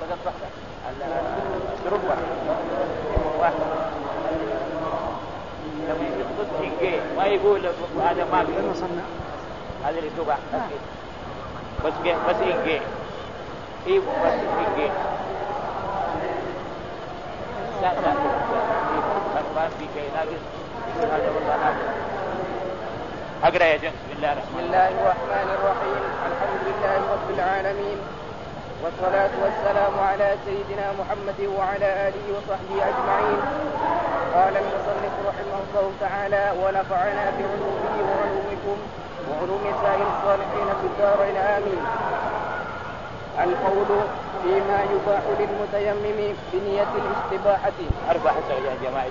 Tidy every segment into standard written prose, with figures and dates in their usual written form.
التربة لما يسقط إنجي ما يقول هذا ما في هذا اللي تبع بس إنجي إيه بس إنجي لا ما في شيء ناقص هذا والله ناقص. أقرأ يا جن. بسم الله الرحمن الرحيم. الحمد لله رب العالمين والصلاة والسلام على سيدنا محمد وعلى آله وصحبه أجمعين. قال المصنف رحمه الله تعالى: ونفعنا بعلومه وعلومكم وعلوم سائر الصالحين في الدارين آمين. القول فيما يباح للمتيمم بنية الاستباحة. أربع حسن يا جماعة.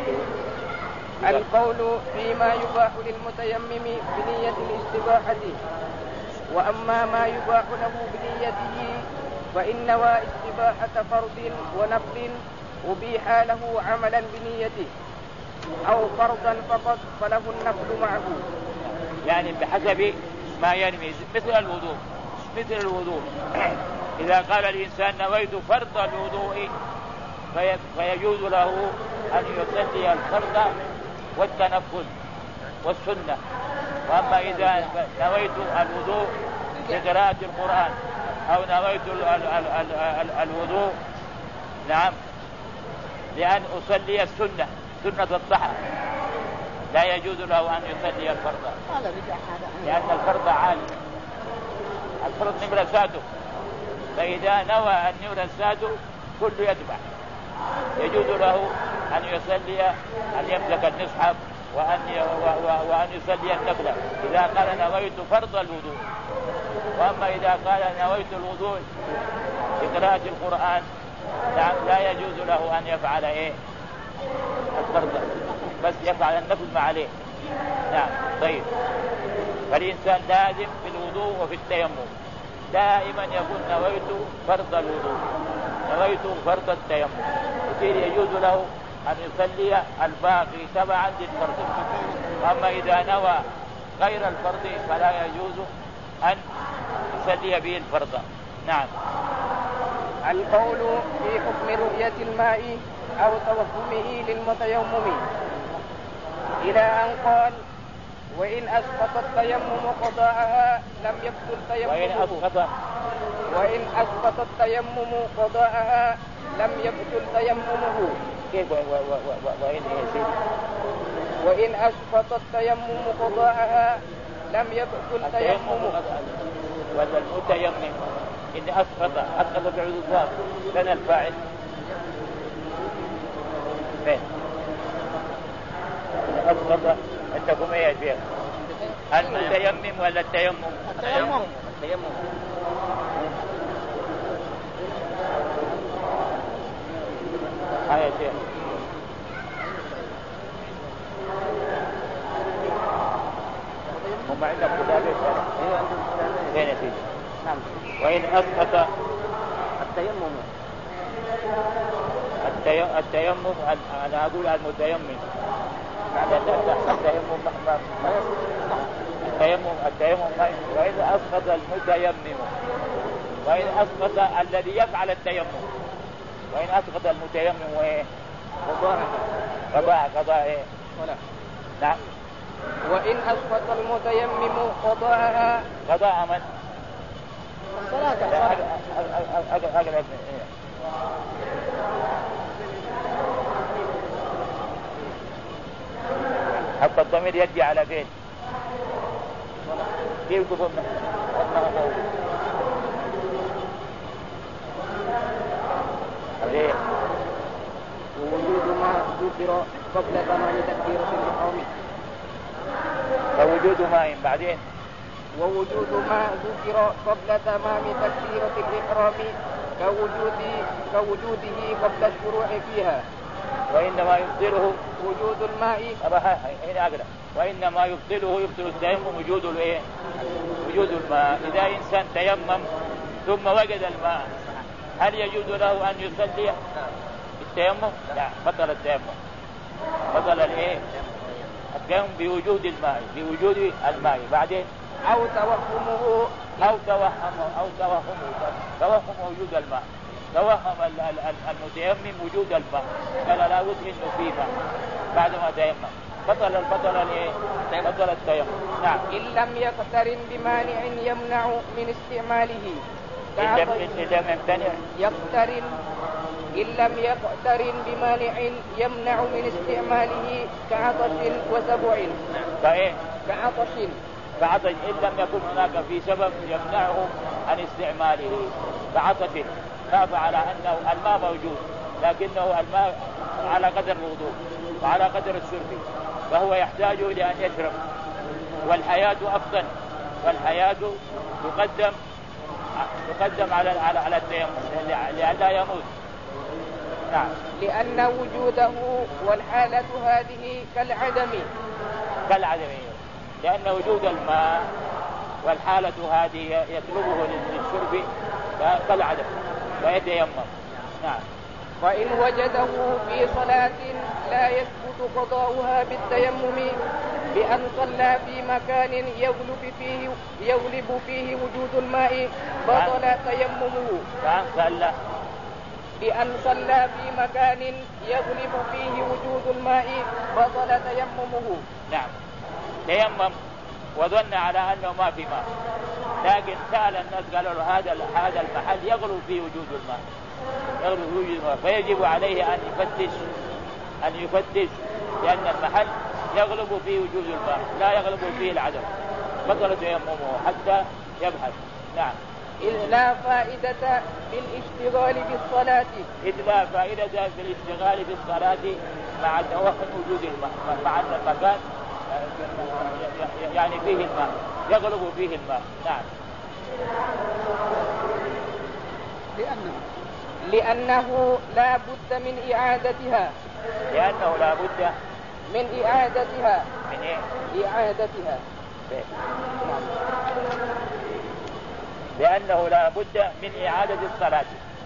القول فيما يباح للمتيمم بنية الاستباحة. وأما ما يباح له بنيته فإن نوى استباحة فرض ونفل أبيح له عملا بنيته، أو فرضا فقط فله النفل معه. يعني بحسب ما ينوي، مثل الوضوء إذا قال الإنسان نويت فرض الوضوء فيجوز له أن يصلي الفرض والتنفل والسنة. وأما إذا نويت الوضوء لقراءة القرآن أو نويت الوضوء نعم لأن أصلي السنة سنة الضحى لا يجوز له أن يصلي الفرض، لأن الفرض عالي، الفرض نمرة ساده، فإذا نوى أن نمرة ساده كل يتبع. يجوز له أن يصلي أن يمسك المصحف وأن يصلي النفلة إذا قال نويت فرض الوضوء. وأما إذا قال نويت الوضوء لقراءة القرآن لا يجوز له أن يفعل الفرض، بس يفعل النفل ما عليه. نعم. طيب، فالإنسان لازم في الوضوء وفي التيمم دائما يقول نويت فرض الوضوء، نويت فرض التيمم، يصير يجوز له أن يصلي الباقي تبعا للفرض. أما إذا نوى غير الفرض فلا يجوز أن يصلي به الفرض. نعم. القول في حكم رؤية الماء أو توهمه للمتيمم إلى أن قال: وإن أسقط التيمم قضاءها لم يبطل تيممه. وإن أسقط التيمم قضاءها لم يبطل تيممه. كيف وإن أسقط التيمم قضاءها لم يبطل تيممه. وهذا المتيمم إن أسقط بعد الضاد كان الفاعل فين؟ أسقط عندكم إيه يا شيخ؟ المتيمم ولا التيمم؟ التيمم. هاي يا شيخ. هم عندك كتابة فين يا سيدي؟ نعم. وإن أسقط التيمم أنا أقول المتيمم التيمم وإن أسقط المتيمم، وإن أسقط الذي يفعل التيمم، وإن أسقط المتيمم وإيه قضاء نعم. وإن أسقط المتيمم قضاءها قضاء من؟ الصلاة. حتى الضمير يجي على فين؟ كيف تقول ووجود ما ذكر قبل تمام تكبيرة الإحرام. ووجود ماء بعدين. ووجود ما ذكر قبل تمام تكبيرة الإحرام كوجوده قبل الشروع فيها. وإنما يبطله وجود الماء. هنا أقرأ. وإنما يبطل التيمم وجود الماء. إذا إنسان تيمم ثم وجد الماء هل يجوز له أن يصلي بالتيمم؟ لا، بطل التيمم. بطل التيمم بوجود الماء بعدين أو توهم وجود الماء. توهم المتيمم وجود الماء، قال لا بد انه في ماء بعد ما تيمم، بطل التيمم. نعم. إن لم يقترن بمانع يمنع من استعماله. إن لم يقترن بمانع يمنع من استعماله كعطش وسبع. كعطش إن لم يكن هناك في سبب يمنعه عن استعماله، كعطش خاف على أنه الماء موجود لكنه الماء على قدر الوضوء وعلى قدر الشرب، فهو يحتاج إلى أن يشرب، والحياة أفضل، والحياة تقدم على التيمم لئلا يموت. نعم. لأن وجوده والحالة هذه كالعدم، لأن وجود الماء والحالة هذه يطلبه للشرب كالعدم فيتيمم. نعم. فإن وجده في صلاة لا يثبت قضاؤها بالتيمم بأن صلى في مكان يغلب فيه وجود الماء بطل تيممه. بأن صلى في مكان يغلب فيه وجود الماء بطل تيممه. نعم. تيمم وظن على أنه ما في ماء، لكن سأل الناس قالوا له هذا المحل يغلب فيه وجود الماء، فيجب عليه أن يفتش لأن المحل يغلب فيه وجود الماء لا يغلب فيه العدم، بطل تيممه حتى يبحث. نعم. إذ لا فائدة بالاشتغال بالصلاة. مع توهم وجود الماء، مع أن المكان يعني فيه الماء يغلب فيه الماء. نعم. لأنه لا بد من إعادتها. من إعادتها. لأنه لا بد من إعادة الصلاة،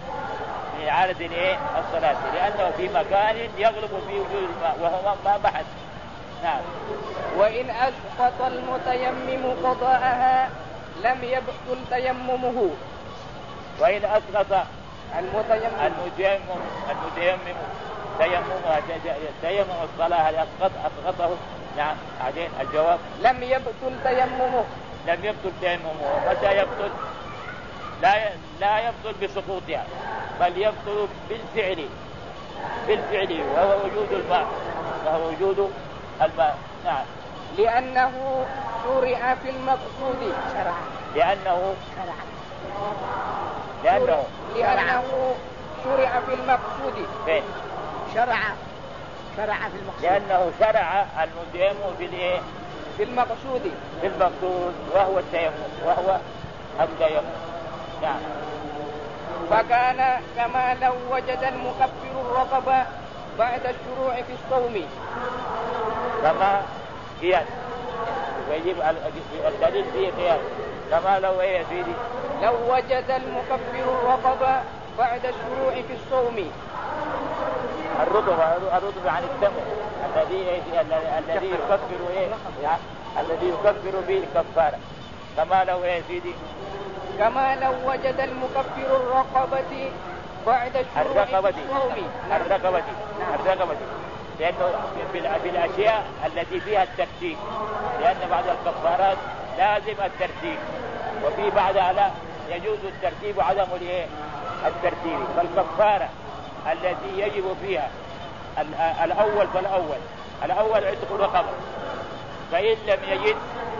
لأنه في مكان يغلب فيه وجود الماء وهو ما بحث. نعم. وإن أسقط المتيمم قضاءها لم يبطل تيممه. وإن أسقط المتيمم تيمم الصلاة هل أسقطه؟ نعم. بعدين الجواب لم يبطل تيممه. متى يبطل؟ لا يبطل بسقوطها، بل يبطل بالفعل وهو وجود الماء. نعم. لأنه شرع في المقصود. لأنه شرع في المقصود. لأنه شرع المتيمم في المقصود وهو التيمم. نعم. فكان كما لو وجد المكفر الرقبة بعد الشروع في الصوم. كما قياس ويجب الدليل فيه قياس. كما لو وجد المكفر الرقبة بعد الشروع في الصوم. الرطب عن الدم الذي يكفر به الكفارة. كما لو وجد المكفر الرقبة بعد الشروع في الصوم. الرقبة لأنه بالأشياء التي فيها الترتيب، لأن بعض الكفارات لازم الترتيب وفي بعضها لا يجوز الترتيب وعدم الترتيب. فالكفارة التي يجب فيها الأول عتق رقبة، فإن لم يجد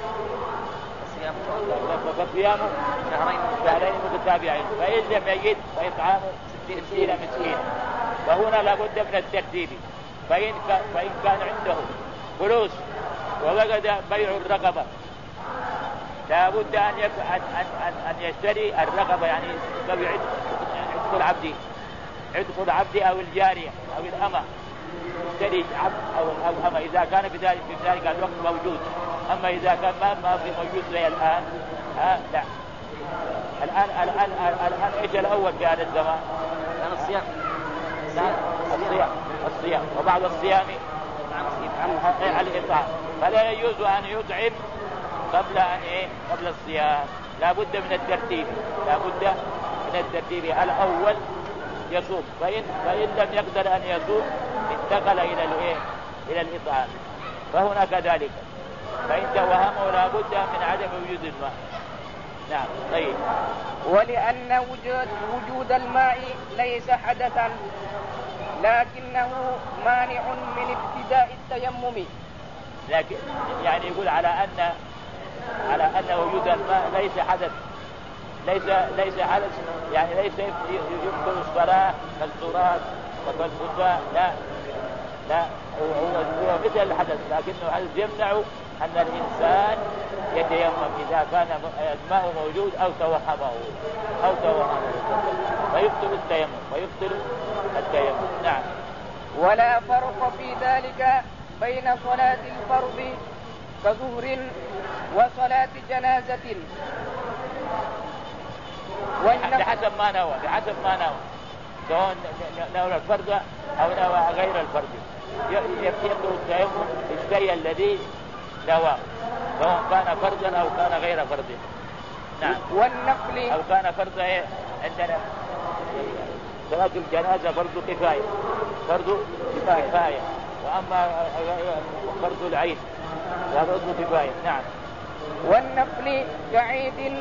فصيامه شهرين متتابعين، فإن لم يجد فإطعام 60 مسكينا. فهنا لابد من الترتيب. فإن كان عنده فلوس ووجد بيع الرقبة لابد أن يشتري الرقبة، يعني عتق العبد أو الجارية أو الأمة، يشتري عبد أو أمة إذا كان في ذلك الوقت موجود. أما إذا كان ما في موجود زي الآن لا. الآن إيش الأول في هذا الزمان؟ الصيام وبعد الصيام الإطعام، فلا يجوز أن يطعم قبل الصيام. لا بد من الترتيب، الأول يصوم، فإن لم يقدر أن يصوم انتقل إلى الإطعام، فهنا كذلك، فإن توهمه لا بد من عدم وجود الماء. نعم. طيب. ولأن وجود الماء ليس حدثا لكنه مانع من ابتداء التيمم. لكن يعني يقول على أن وجود الماء ليس حدث، ليس حدث، يعني ليس يبطل الصلاة كالصراط وكالخفاء، لا هو مثل الحدث، لكنه حدث يمنع أن الإنسان يتيمم إذا كان الماء موجود أو توهمه فيبطل التيمم. نعم. ولا فرق في ذلك بين صلاة الفرض كظهر وصلاة جنازة، بحسب ما نوى سواء نوى الفرض أو نوى غير الفرض، يبطل التيمم بالشيء الذي نواه، سواء كان فرضا أو كان غير فرض. نعم. والنفل أو كان فرضا عندنا صلاة الجنازة فرض كفاية، وأما فرض العين فرض كفاية. نعم. والنفل كعيد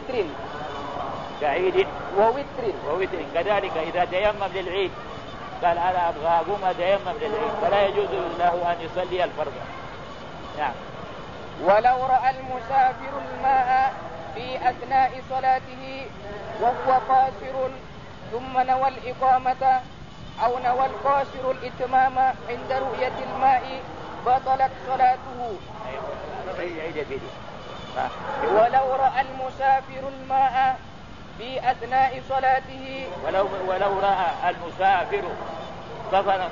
ووتر كذلك إذا تيمم للعيد قال أنا أبغى أقوم أتيمم للعيد فلا يجوز له أن يصلي الفرض. نعم. ولو رأى المسافر الماء في أثناء صلاته وهو قاصر ثم نوى الإقامة أو نوى القاصر الإتمام عند رؤية الماء بطلت صلاته. ولو رأى المسافر الماء في أثناء صلاته ولو رأى المسافر سفرا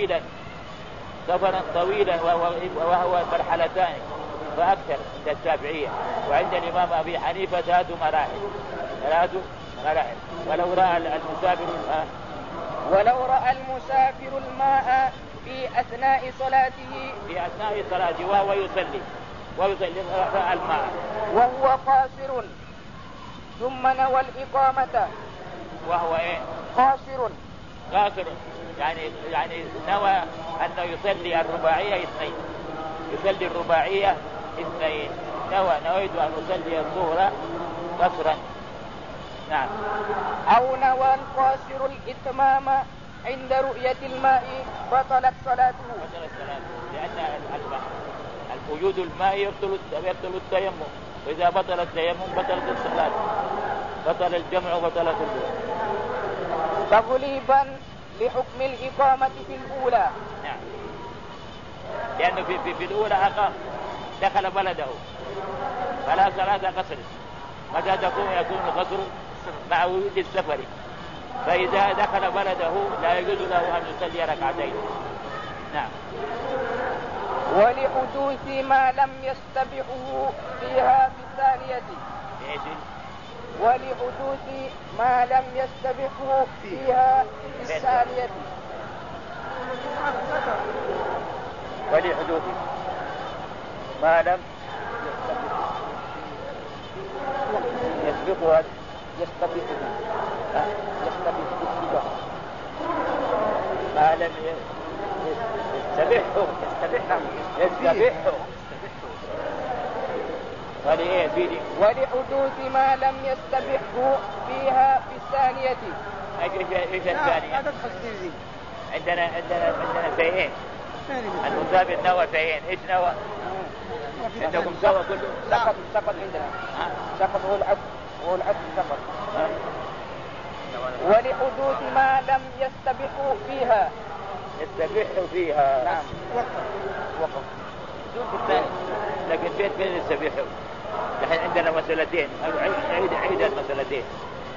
طويلا وهو مرحلتان فأكثر عند الشافعية، وعند الإمام أبي حنيفة 3 مراحل. ولو رأى المسافر الماء في أثناء صلاته وهو يصلي رأى الماء وهو قاصر ثم نوى الإقامة وهو قاصر يعني نوى أنه يصلي الرباعية 2 نويت أن أصلي الظهر قصرا. نعم. أو نوى القاصر الإتمام عند رؤية الماء بطلت صلاته. لأن وجود الماء يبطل التيمم، وإذا بطل التيمم بطلت الصلاة، بطل الجمع وبطلت الظهر. تغليبا لحكم الإقامة في الأولى. نعم. لأنه في الأولى أقام دخل بلده فلا صلاة قصر، متى يكون قصر مع وجود السفر، فإذا دخل بلده لا يجوز له أن يصلي ركعتين. نعم. ولحدوث ما لم يستبحه فيها في الثانية. ولحدوث ما لم يستبحه فيها في الثانية. ولحدوث ما لم يستبحه ما لم يستبحه ولحدوث ما لم يستبحه فيها في الثانية. ايش الثانية؟ عندنا شيئين، المسافر نوى شيئين. ايش نوى؟ عندكم سوا كله سقط عندنا سقط هو العبد سقط. ولحدوث ما لم يستبحه فيها. نعم. وقف شوف الثاني، لكن فين يستبحه؟ الحين عندنا مسألتين، عيد المسألتين.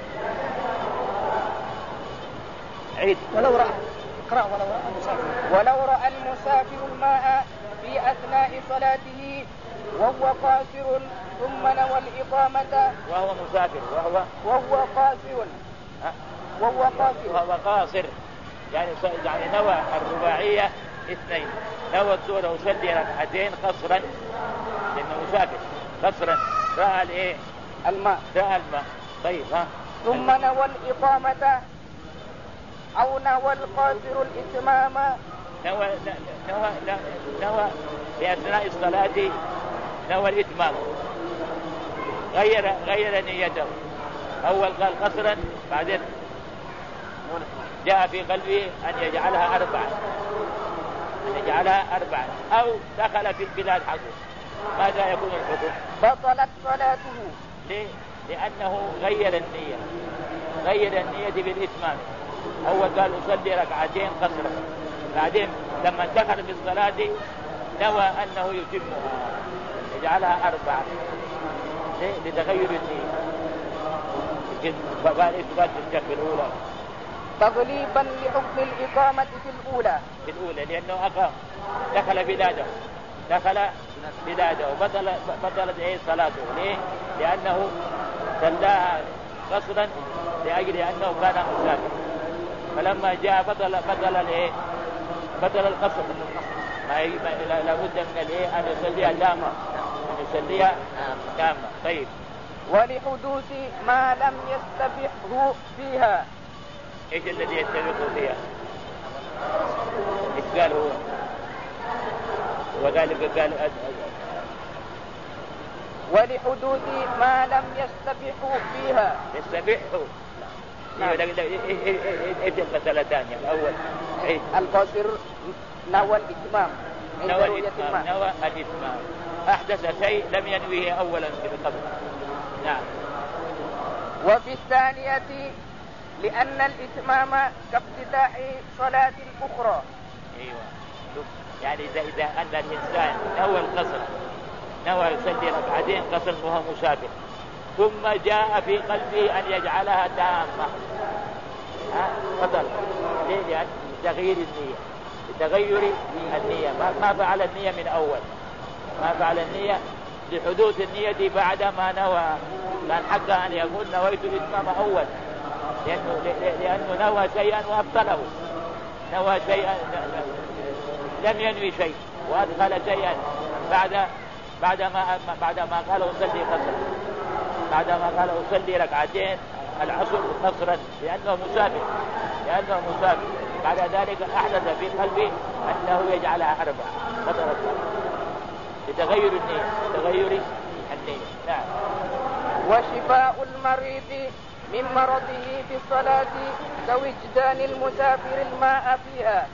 عيد. ولو رأى المسافر الماء في أثناء صلاته وهو قاصر ثم نوى الإقامة وهو مسافر وهو قاصر يعني نوى الرباعية 2، نوى الظهر وصلي ركعتين قصرا لأنه مسافر قصرا، رأى الماء. طيب. ثم نوى الإقامة أو نوى القاصر الإتمام. نوى في أثناء الصلاة، نوى الإتمام، غير نيته. أول قال قصرا، بعدين جاء في قلبه أن يجعلها أربعا، أو دخل في البلاد حقه، ماذا يكون الحكم؟ بطلت صلاته. ليه؟ لأنه غير النية بالإتمام. أول قال أصلي ركعتين قصرا، بعدين لما دخل في الصلاة نوى أنه يتمها، يجعلها 4. ليه؟ لتغير النية. فقال إثبات الجهة في الأولى تغليبا لحكم الإقامة في الأولى، لأنه أقام، دخل بلاده وبطلت صلاته. ليه؟ لأنه صلاها قصرا لأجل أنه كان مسافر، فلما جاء بطل القصر. لابد من أن يصليها تامة. طيب. ولحدوث ما لم يستبحه فيها. ايش الذي يستبحه فيها؟ ايش قال هو؟ وذلك قال ولحدوث ما لم يستبحه فيها. يستبحه. ايش المسألتان؟ الأول القاصر نوى الإتمام. نوى الإتمام، أحدث شيء لم ينويه أولا في القبر. نعم. وفي الثانية لأن الإتمام كافتتاح صلاة الأخرى. أيوة. يعني إذا أن الإنسان نوى القصر، نوى يصلي ركعتين قصر وهو مسافر، ثم جاء في قلبه أن يجعلها تامة، فضل. ليه؟ لأن تغير النية، ما فعل النية من أول، ما فعل النية لحدوث النية بعد ما نوى. كان حق أن يقول نويت الإتمام أول، لأنه نوى شيئا وأبطله، نوى شيئا لم ينوي شيء وأدخل شيئا بعد ما قال أصلي قصر، بعد ما قال أصلي ركعتين العصر قصرا لأنه مسافر. بعد ذلك أحدث في قلبه أنه يجعلها 4، بطلت لتغير النية. نعم. وشفاء المريض من مرضه في الصلاة كوجدان المسافر الماء فيها.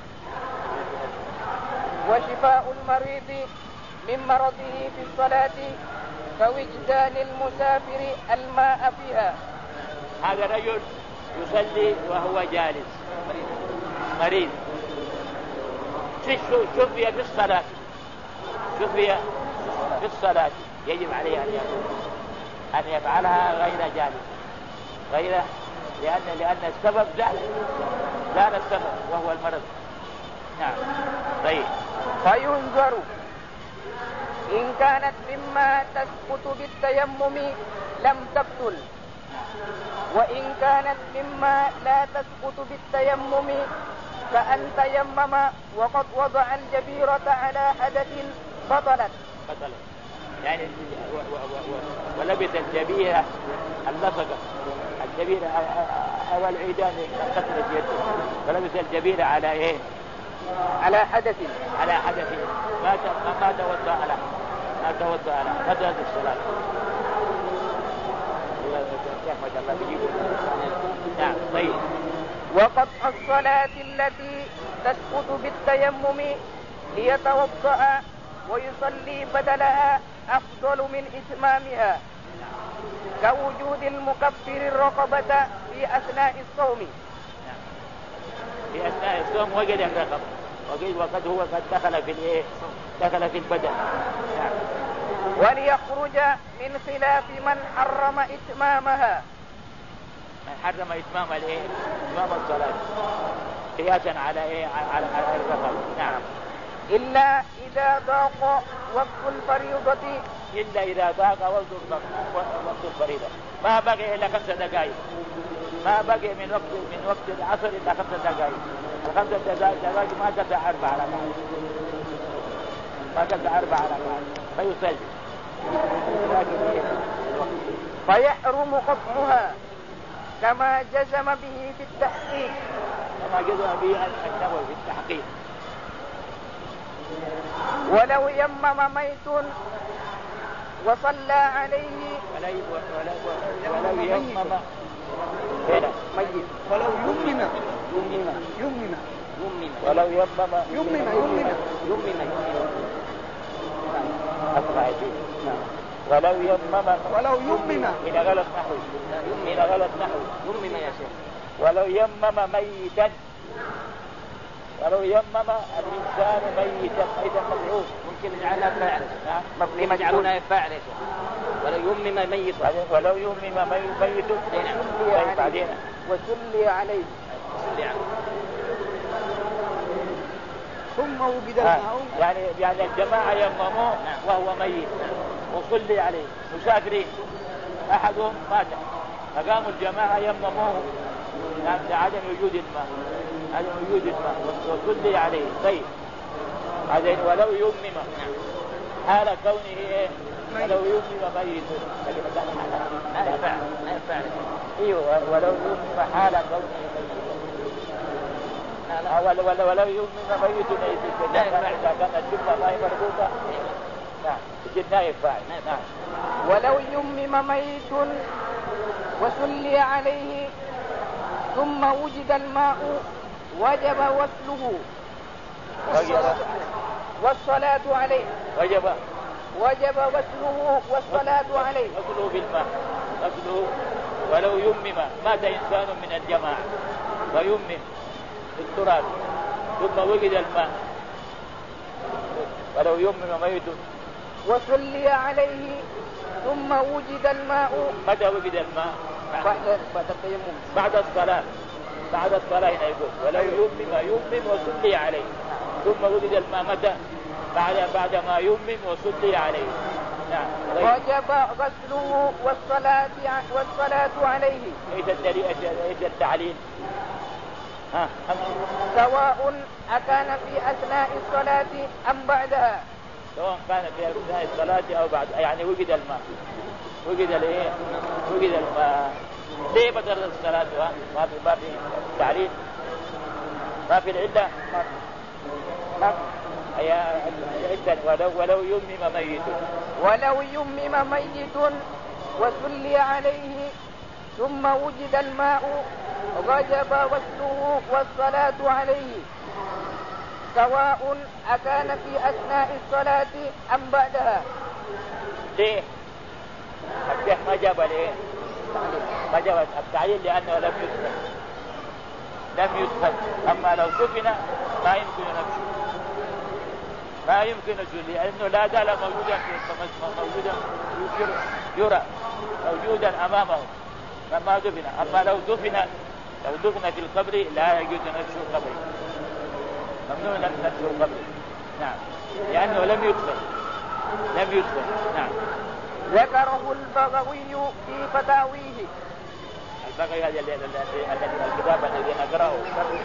وشفاء المريض من مرضه في الصلاة كوجدان المسافر الماء فيها. هذا رجل يصلي وهو جالس، مريض، شفي في الصلاة، يجب عليه أن يفعلها غير جالس، لأن السبب زال السبب وهو المرض. نعم. طيب. فينظر إن كانت مما تسقط بالتيمم لم تبطل، وإن كانت مما لا تسقط بالتيمم كأن تيمم وقد وضع الجبيرة على حدث بطلت. يعني ولبس الجبيرة اللصقة، الجبيرة أو العيدان كسرت يده، ولبس الجبيرة على إيه؟ على حدث ما توضأ على بطلت الصلاة. نعم. طيب. وقطع الصلاة التي تسقط بالتيمم ليتوضأ ويصلي بدلها أفضل من إتمامها، كوجود المكفر الرقبة في أثناء الصوم. في أثناء الصوم وجد الرقبة، وقد هو قد دخل في البدن. نعم. وليخرج من خلاف من حرم إتمامها. من حرم إتمام إتمام الصلاة قياسا على الرقبة. نعم. إلا إذا ضاق وقت الفريضة. إلا إذا ضاق وقت الفريضة، ما بقي إلا 5 دقائق، ما بقي من وقت العصر إلا 5 دقائق. 5 دقائق ما تبدأ 4 ركعات، فيصلي. فيحرم قطعها كما جزم به في التحقيق. كما جزم به النووي في التحقيق. ولو يمم ميت وصلى عليه ولو يمم هنا ميت ولو يمم ولو يمم أسمع ولو يمم إلى غلط نحو يمم يا شيخ. ولو يمم ميتا، ولو يمم الإنسان ميتا مفعول ممكن نجعلها فاعل. مبني نجعلها فاعل يا شيخ. ولو يمم ميت، ولو يمم ميت بعدين وسلي عليه ثم وجد الماء. يعني الجماعة يمموه وهو ميت وصلي عليه مسافرين، أحدهم مات فقاموا الجماعة يمموه لعدم وجود الماء وصلي عليه. طيب هذين ولو يمم حال كونه ايه؟ ولو يمم ميت ما ينفع. ايوه ولو يمم حال كونه ولو يمم ميت لا ينفع اذا كانت الجمله ما هي مربوطه. نعم لا ينفع. نعم ولو يمم ميت وسلي عليه ثم وجد الماء وجب غسله والصلاة عليه. وجب غسله والصلاة عليه. غسله بالماء، غسله. ولو يمم مات إنسان من الجماعة ويمم بالتراب ثم وجد الماء، ولو يمم ميت وصلي عليه ثم وجد الماء. متى وجد الماء؟ بعد التيمم، بعد الصلاة هنا يقول ولو يمم وصلي عليه ثم وجد الماء متى؟ بعد ما يمم وصلي عليه. نعم وجب غسله والصلاة عليه. ايش التعليل؟ سواء أكان في أثناء الصلاة أم بعدها. سواء كان في أثناء الصلاة أو بعد، يعني وجد الماء. وجد الماء ليه بدل الصلاة؟ ما في تعليل، ما في العلة. ولو يمم ميت وسلي عليه ثم وجد الماء وجب غسله والصلاة عليه سواء أكان في أثناء الصلاة أم بعدها. ليه؟ الشيخ ما جاب ليه؟ ما جاب التعليل لأنه لم يدفن. أما لو دفن ما يمكن نفسه، ما يمكن نفسه لأنه لا زال موجودا يرى موجودا أمامه فما دفن. أما لو دفن في القبر لا يجوز نفسه القبر، ممنوع نفسه القبر. نعم لأنه لم يدفن. نعم ذكره البغوي في فتاويه. البغوي هذا الكتاب الذي نقرأه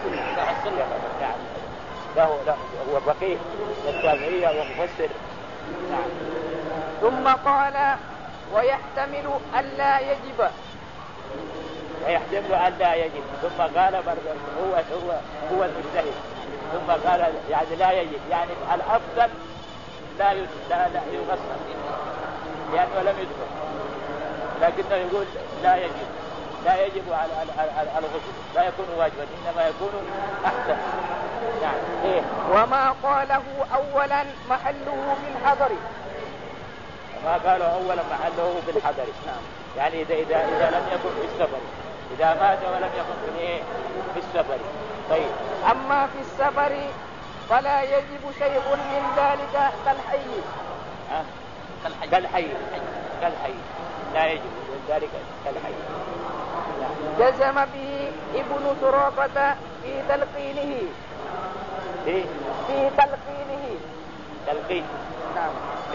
نعم هو فقيه الشافعية ومفسر. نعم ثم قال ويحتمل ألا يجب. ثم قال هو المجتهد. ثم قال يعني لا يجب، يعني الأفضل لا يغسل لأنه لم يدفن، لكنه يقول لا يجب على الغسل، لا يكون واجبا إنما يكون أحسن. نعم إيه؟ وما قاله أولا محله بالحضر. في الحضر. نعم يعني إذا لم يكن في السفر، إذا مات ولم يكن في السفر. طيب أما في السفر فلا يجب شيء من ذلك كالحي لا يجب من ذلك كالحي. جزم به ابن سراقة في تلقينه. تلقين. نعم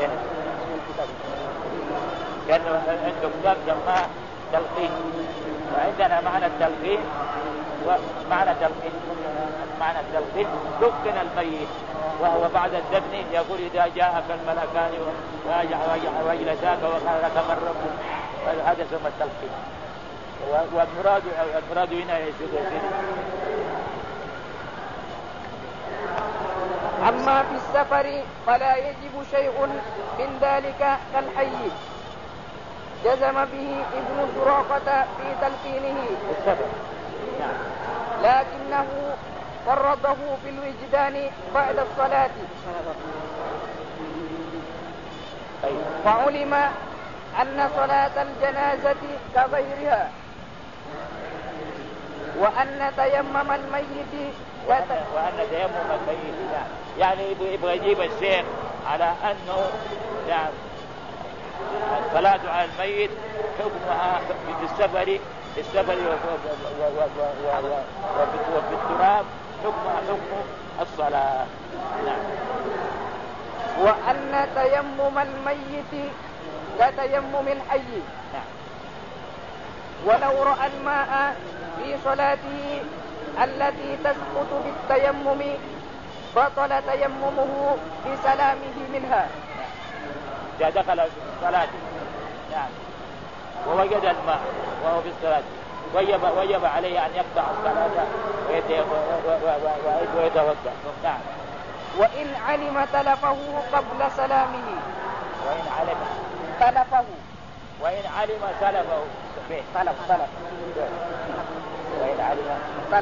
كان عنده كتاب سماه تلقين، وعندنا معنى التلقين دفن الميت وهو بعد الدفن يقول إذا جاءك الملكان وجلساك وقال لك من ربك، هذا اسمه التلقين. والمراد هنا أما في السفر فلا يجب شيء من ذلك كالحي، جزم به ابن سراقة في تلقينه، لكنه فرضه في الوجدان بعد الصلاة، وعلم أن صلاة الجنازة كغيرها، وأن تيمم الميت يعني يبغى يجيب الشيخ على أنه يعني الصلاة على الميت حكمها في السفر وفي التراب حكمها حكم الصلاة. نعم. وأن تيمم الميت كتيمم الحي. نعم. ولو رأى الماء في صلاته التي تسقط بالتيمم بطل تيممه بسلامه منها. إذا دخل في الصلاة نعم ووجد الماء وهو في الصلاة وجب عليه أن يقطع الصلاة ويتوضأ. نعم. وإن علم تلفه قبل سلامه. وإن علم تلفه. وإن علم تلفه. تلف. وإن علم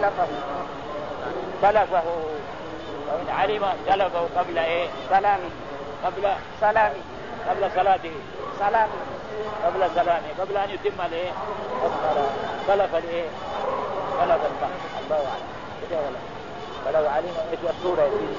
تلفه. وإن علم تلفه قبل إيه؟ سلامه. قبل سلامه. قبل صلاته. سلامه. قبل سلامه قبل أن يتم الإيه؟ تلف الإيه؟ تلف الماء. الله أعلم. كده ولا؟ ولو علم إيش الصورة دي.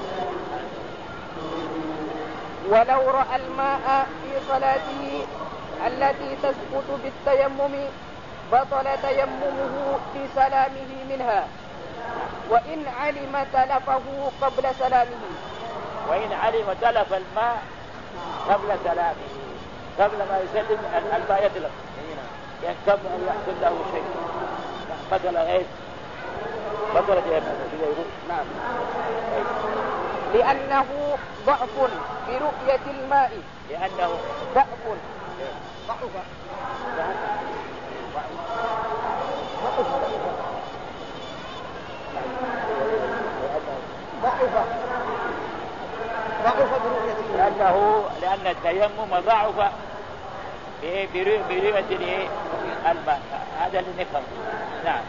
ولو رأى الماء في صلاته التي تسقط بالتيمم بطل تيممه بسلامه منها، وإن علم تلفه قبل سلامه. وإن علم تلف الماء قبل سلامه قبل ما يسلم الماء يتلف يعني قبل أن يحصل له شيء مثلا إيش مثلا يقول. نعم. لأنه ضعف في رؤية الماء. لأنه ضعف. ضعف برؤية لأن التيمم ضعف برؤية الماء. هذا اللي نفهم. نعم.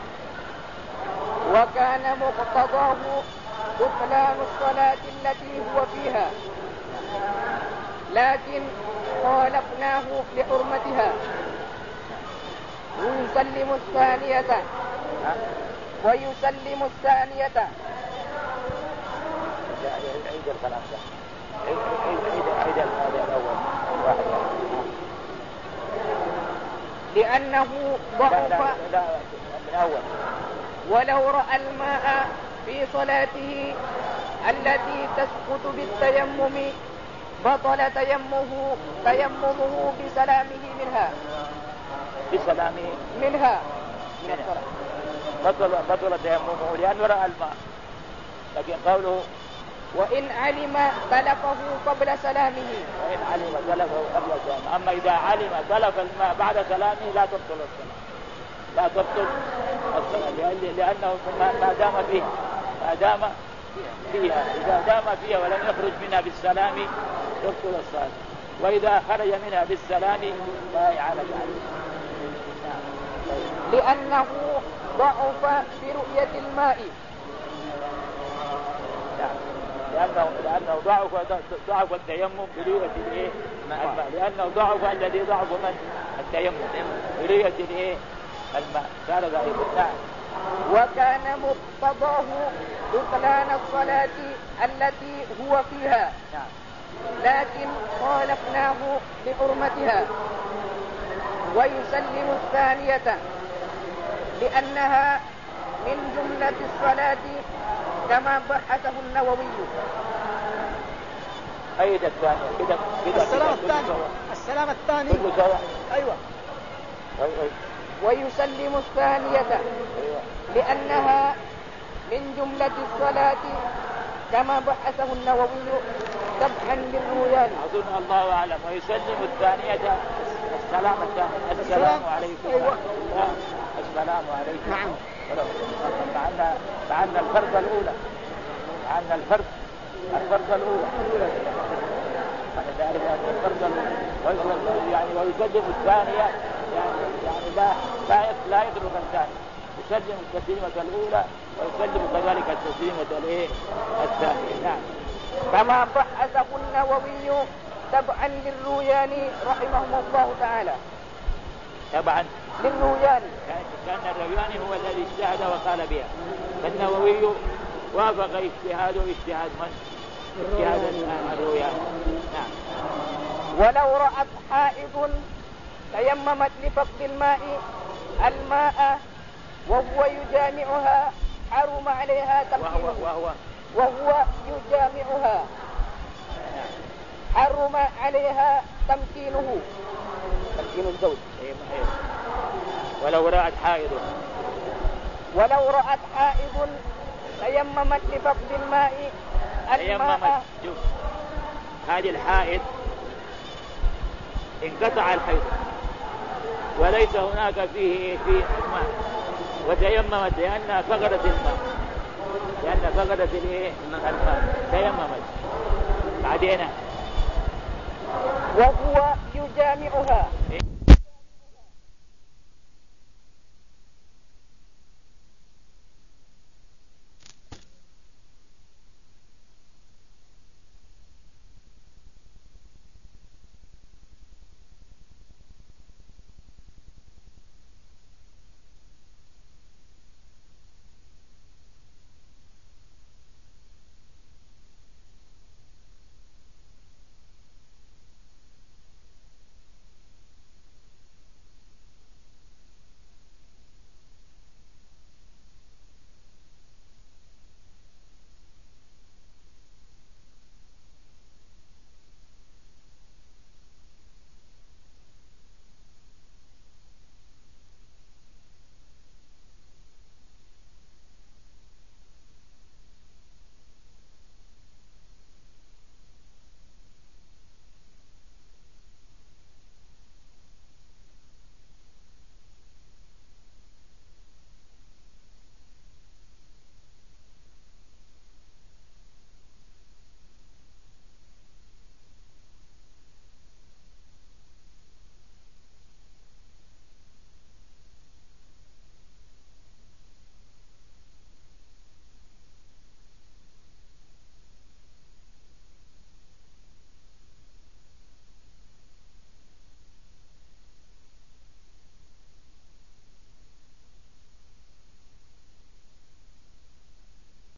وكان مقتضاه بطلان الصلاة التي هو فيها، لكن خالفناه لحرمتها. ويسلم الثانية. عيد الكلام ده. عيد الأول واحد. لأنه ضعف. لا من أول. ولو رأى الماء في صلاته التي تسقط بالتيمم بطل تيممه بسلامه منها. بسلامه منها. بطل تيممه لأنه رأى الماء. لكن قوله وإن علم تلفه قبل سلامه. وإن علم تلفه قبل سلامه. أما إذا علم تلف الماء بعد سلامه لا تبطل الصلاة. لا تبطل الصلاة لأنه ما دام فيها إذا دام فيها ولم يخرج منها بالسلام تبطل الصلاة. وإذا خرج منها بالسلام لا إعادة عليه. لأنه ضعف برؤية الماء. لأنه ضعف التيمم برؤية الإيه؟ الماء. لأنه ضعف الذي ضعف من التيمم برؤية الإيه؟ الماء. صار ذلك. وكان مقتضاه بطلان الصلاة التي هو فيها، لكن خالفناه لحرمتها. ويسلم الثانية لأنها من جملة الصلاة كما بحثه النووي. أيد الثانية السلام الثاني أيوة. ويسلم الثانية لأنها من جملة الصلاة كما بحثه النووي تبحا للرويان. أظن الله أعلم. ويسلم الثانية السلام الثاني. السلام عليكم. أيوة. السلام عليكم. نعم. مع أن الفرض الأولى مع أن الفرض الفرض الأولى يعني ويسلم الثانية يعني لا يترك الثانية، يسلم التسليمة الأولى ويسلم كذلك التسليمة الثانية. نعم. كما بحثه النووي تبعا للروياني رحمه الله تعالى. تبعا للروياني يعني كان الروياني هو الذي اجتهد وقال بها، فالنووي وافق اجتهاده اجتهاد من؟ اجتهاد الروياني. نعم. ولو رأت حائض تيممت لفقد الماء وهو يجامعها حرم عليها تمكينه. وهو يجامعها حرم عليها تمكين الزوج. ولو رأت حائض تيممت لفقد الماء هذه الحائض انقطع الحيض وليس هناك فيه ماء وتيممت لأنها فقدت الماء، الماء تيممت بعدين وهو يجامعها